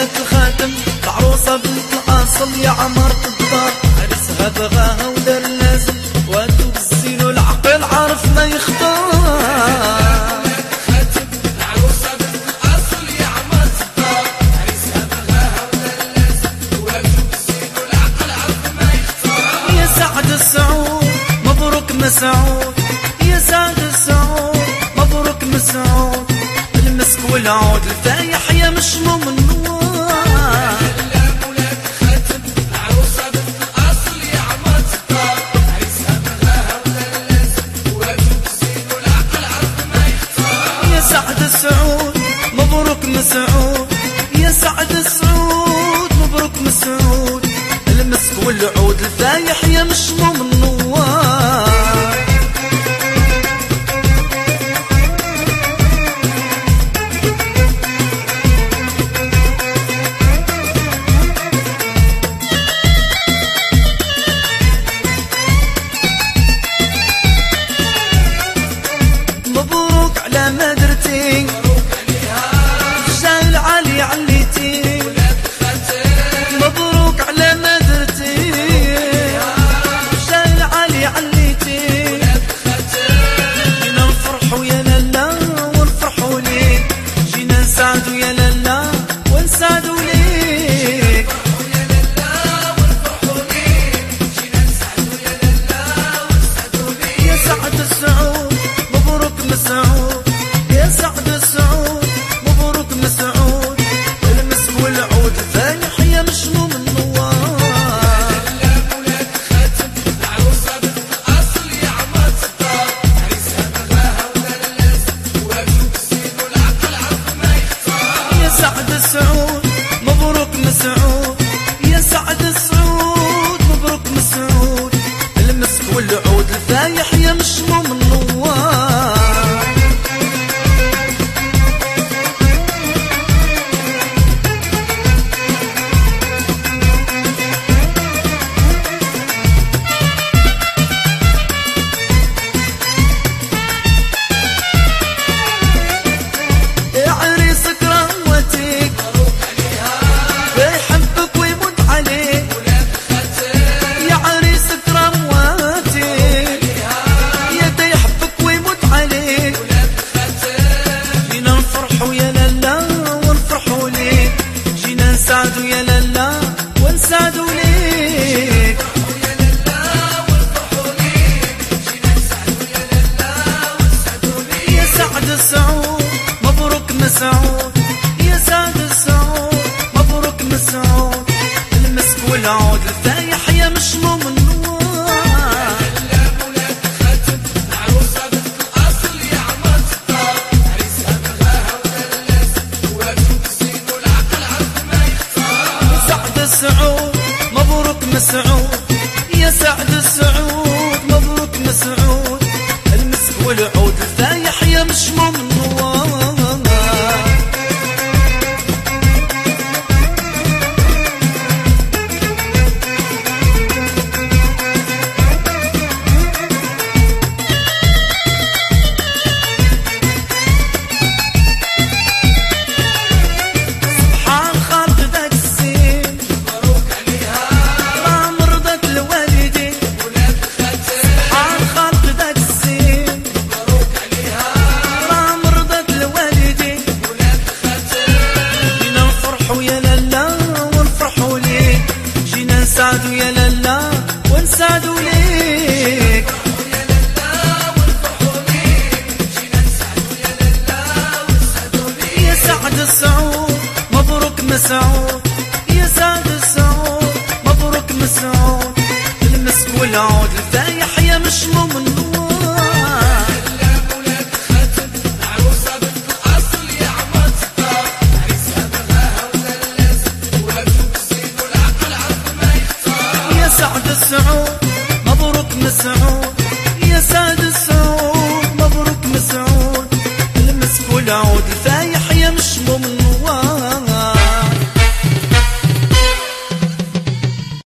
ولاد الخاتم، العروسة بنت الأصل يا عمارة الدار، عرسها بغاها ودار اللازم، واتو بالزين والعقل عارف ما يختار. مسعود يا سعد السعود، مبروك مسعود، المسك والعود الفايح يا مشموم النوار. ولاد خاتم العروسة بنت الأصل يا عمارة الدار، عريسها بغاها ودار اللازم، واتو بالزين والعقل عرف ما يختار. يا سعد السعود مبروك مسعود، يا سعد السعود مبروك مسعود، المسك والعود الفايح يا مشموم النوار. مبروك على ما درتي، جاي العالي عليتي، مبروك على ما درتي، جاي العالي عليتي، جينا نفرحوا يا لالا ونفرحوا ليك، جينا نسعدوا يا لالا ونسعدوا ليك. يا سعد السعود مبروك مسعود، يا سعد السعود مبروك مسعود، المسك والعود الفايح يا مشموم النوار. ولاد خاتم العروسة بنت الأصل يا عمارة الدار، عريسها بغاها ودار اللازم، واتو بالزين والعقل عرف ما يختار. يا سعد السعود مبروك مسعود، يا سعد السعود مبروك مسعود، المسك والعود الفايح يا مشموم النوار. يا عريسك رهوتك بيحبك ويموت عليك، يا عريسك رهوتك يا دا يحبك ويموت عليك، جينا نفرحوا يا لالا ونفرحوا ليك، جينا نسعدوا يا لالا ونسعدوا ليك. يا سعد السعود مبروك مسعود، يا سعد السعود مبروك مسعود، المسك والعود الفايح يا مشموم النوار. ولاد خاتم العروسة بنت الأصل يا عمارة الدار، عريسها بغاها ودار اللازم، واتو بالزين والعقل عرف ما يختار. يا سعد السعود مبروك مسعود، يا سعد السعود مبروك مسعود، المسك والعود الفايح يا مشموم النوار. سبحان خالق ذاك الزين، مبروك عليها راه مرضت الوالدين، ولاد خاتم، سبحان خالق ذاك الزين، مبروك عليها راه مرضت الوالدين، ولاد خاتم. جينا نفرحوا يا لالا ونفرحوا ليك، جينا نسعدوا يا لالا ونسعدوا ليك. يا سعد السعود مبروك مسعود، يا سعد السعود مبروك مسعود، المسك والعود الفايح يا مشموم النوار. ولاد خاتم العروسة بنت الأصل يا عمارة الدار، عريسها بغاها ودار اللازم، واتو بالزين والعقل عرف ما يختار. يا سعد السعود مبروك مسعود،